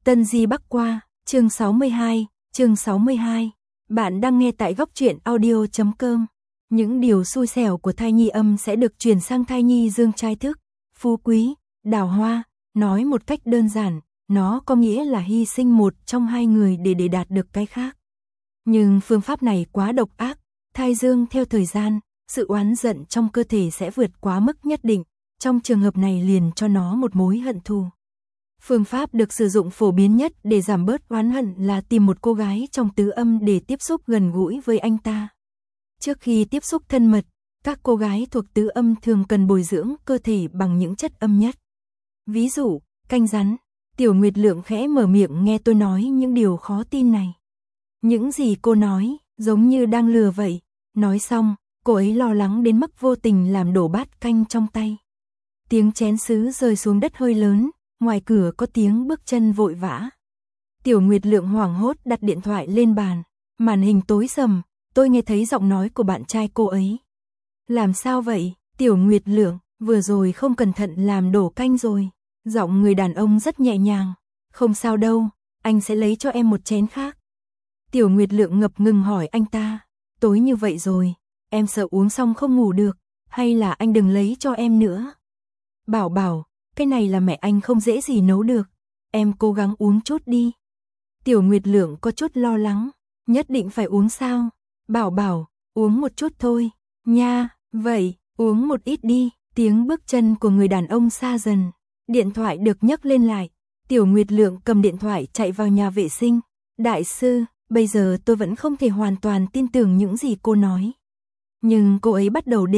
Tân Di Bắc Qua, chương 62. Bạn đang nghe tại góc truyện audio.com. Những điều xui xẻo của thai nhi âm sẽ được chuyển sang thai nhi dương trai thức, phú quý, đào hoa. Nói một cách đơn giản, nó có nghĩa là hy sinh một trong hai người để đạt được cái khác. Nhưng phương pháp này quá độc ác, thai dương theo thời gian, sự oán giận trong cơ thể sẽ vượt quá mức nhất định, trong trường hợp này liền cho nó một mối hận thù. Phương pháp được sử dụng phổ biến nhất để giảm bớt oán hận là tìm một cô gái trong tứ âm để tiếp xúc gần gũi với anh ta. Trước khi tiếp xúc thân mật, các cô gái thuộc tứ âm thường cần bồi dưỡng cơ thể bằng những chất âm nhất. Ví dụ, canh rắn. Tiểu Nguyệt Lượng khẽ mở miệng nghe tôi nói những điều khó tin này. Những gì cô nói, giống như đang lừa vậy. Nói xong, cô ấy lo lắng đến mức vô tình làm đổ bát canh trong tay. Tiếng chén sứ rơi xuống đất hơi lớn, ngoài cửa có tiếng bước chân vội vã. Tiểu Nguyệt Lượng hoảng hốt đặt điện thoại lên bàn, màn hình tối sầm, tôi nghe thấy giọng nói của bạn trai cô ấy. Làm sao vậy, Tiểu Nguyệt Lượng, vừa rồi không cẩn thận làm đổ canh rồi. Giọng người đàn ông rất nhẹ nhàng, không sao đâu, anh sẽ lấy cho em một chén khác. Tiểu Nguyệt Lượng ngập ngừng hỏi anh ta, tối như vậy rồi, em sợ uống xong không ngủ được, hay là anh đừng lấy cho em nữa. Bảo, cái này là mẹ anh không dễ gì nấu được, em cố gắng uống chút đi. Tiểu Nguyệt Lượng có chút lo lắng, nhất định phải uống sao? Bảo, uống một chút thôi, nha, vậy, uống một ít đi. Tiếng bước chân của người đàn ông xa dần, điện thoại được nhấc lên lại. Tiểu Nguyệt Lượng cầm điện thoại chạy vào nhà vệ sinh. Đại sư, bây giờ tôi vẫn không thể hoàn toàn tin tưởng những gì cô nói. Nhưng cô ấy bắt đầu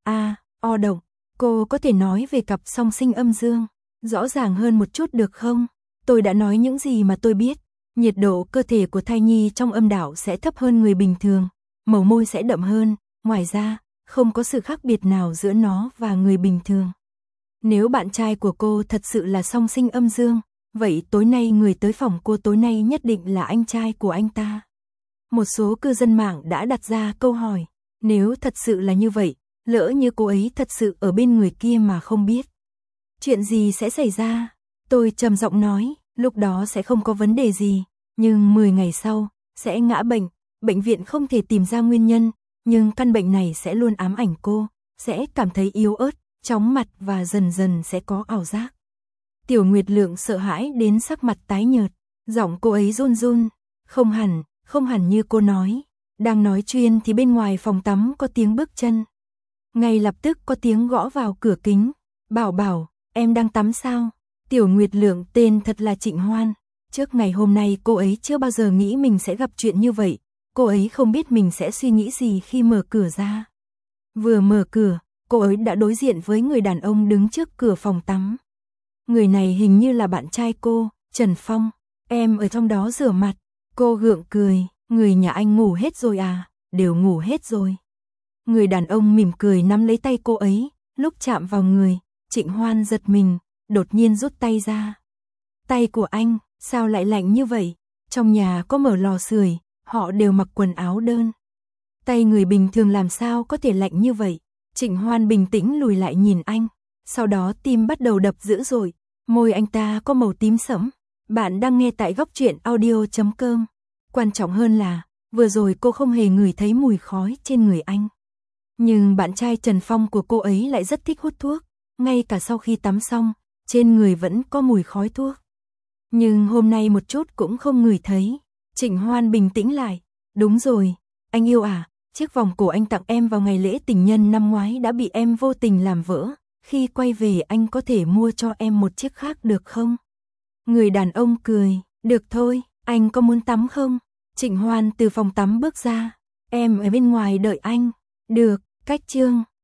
động. Cô có thể nói về cặp song sinh âm dương rõ ràng hơn một chút được không? Tôi đã nói những gì mà tôi biết. Nhiệt độ cơ thể của thai nhi trong âm đạo sẽ thấp hơn người bình thường, màu môi sẽ đậm hơn, ngoài ra, không có sự khác biệt nào giữa nó và người bình thường. Nếu bạn trai của cô thật sự là song sinh âm dương, vậy tối nay người tới phòng cô tối nay nhất định là anh trai của anh ta. Một số cư dân mạng đã đặt ra câu hỏi, nếu thật sự là như vậy, lỡ như cô ấy thật sự ở bên người kia mà không biết, chuyện gì sẽ xảy ra? Tôi trầm giọng nói, lúc đó sẽ không có vấn đề gì, nhưng 10 ngày sau, sẽ ngã bệnh, bệnh viện không thể tìm ra nguyên nhân, nhưng căn bệnh này sẽ luôn ám ảnh cô, sẽ cảm thấy yếu ớt, chóng mặt và dần dần sẽ có ảo giác. Tiểu Nguyệt Lượng sợ hãi đến sắc mặt tái nhợt, giọng cô ấy run run, không hẳn như cô nói. Đang nói chuyện thì bên ngoài phòng tắm có tiếng bước chân. Ngay lập tức có tiếng gõ vào cửa kính. Bảo, em đang tắm sao? Tiểu Nguyệt Lượng tên thật là Trịnh Hoan. Trước ngày hôm nay cô ấy chưa bao giờ nghĩ mình sẽ gặp chuyện như vậy. Cô ấy không biết mình sẽ suy nghĩ gì khi mở cửa ra. Vừa mở cửa, cô ấy đã đối diện với người đàn ông đứng trước cửa phòng tắm. Người này hình như là bạn trai cô, Trần Phong. Em ở trong đó rửa mặt. Cô gượng cười, người nhà anh ngủ hết rồi à? Đều ngủ hết rồi. Người đàn ông mỉm cười nắm lấy tay cô ấy, lúc chạm vào người, Trịnh Hoan giật mình, đột nhiên rút tay ra. Tay của anh, sao lại lạnh như vậy? Trong nhà có mở lò sưởi, họ đều mặc quần áo đơn. Tay người bình thường làm sao có thể lạnh như vậy? Trịnh Hoan bình tĩnh lùi lại nhìn anh, sau đó tim bắt đầu đập dữ dội, môi anh ta có màu tím sẫm. Bạn đang nghe tại góc truyện audio.com. Quan trọng hơn là, vừa rồi cô không hề ngửi thấy mùi khói trên người anh. Nhưng bạn trai Trần Phong của cô ấy lại rất thích hút thuốc, ngay cả sau khi tắm xong, trên người vẫn có mùi khói thuốc. Nhưng hôm nay một chút cũng không ngửi thấy. Trịnh Hoan bình tĩnh lại, đúng rồi, anh yêu à, chiếc vòng cổ anh tặng em vào ngày lễ tình nhân năm ngoái đã bị em vô tình làm vỡ, khi quay về anh có thể mua cho em một chiếc khác được không? Người đàn ông cười, được thôi, anh có muốn tắm không? Trịnh Hoan từ phòng tắm bước ra, em ở bên ngoài đợi anh. Được, cách chương.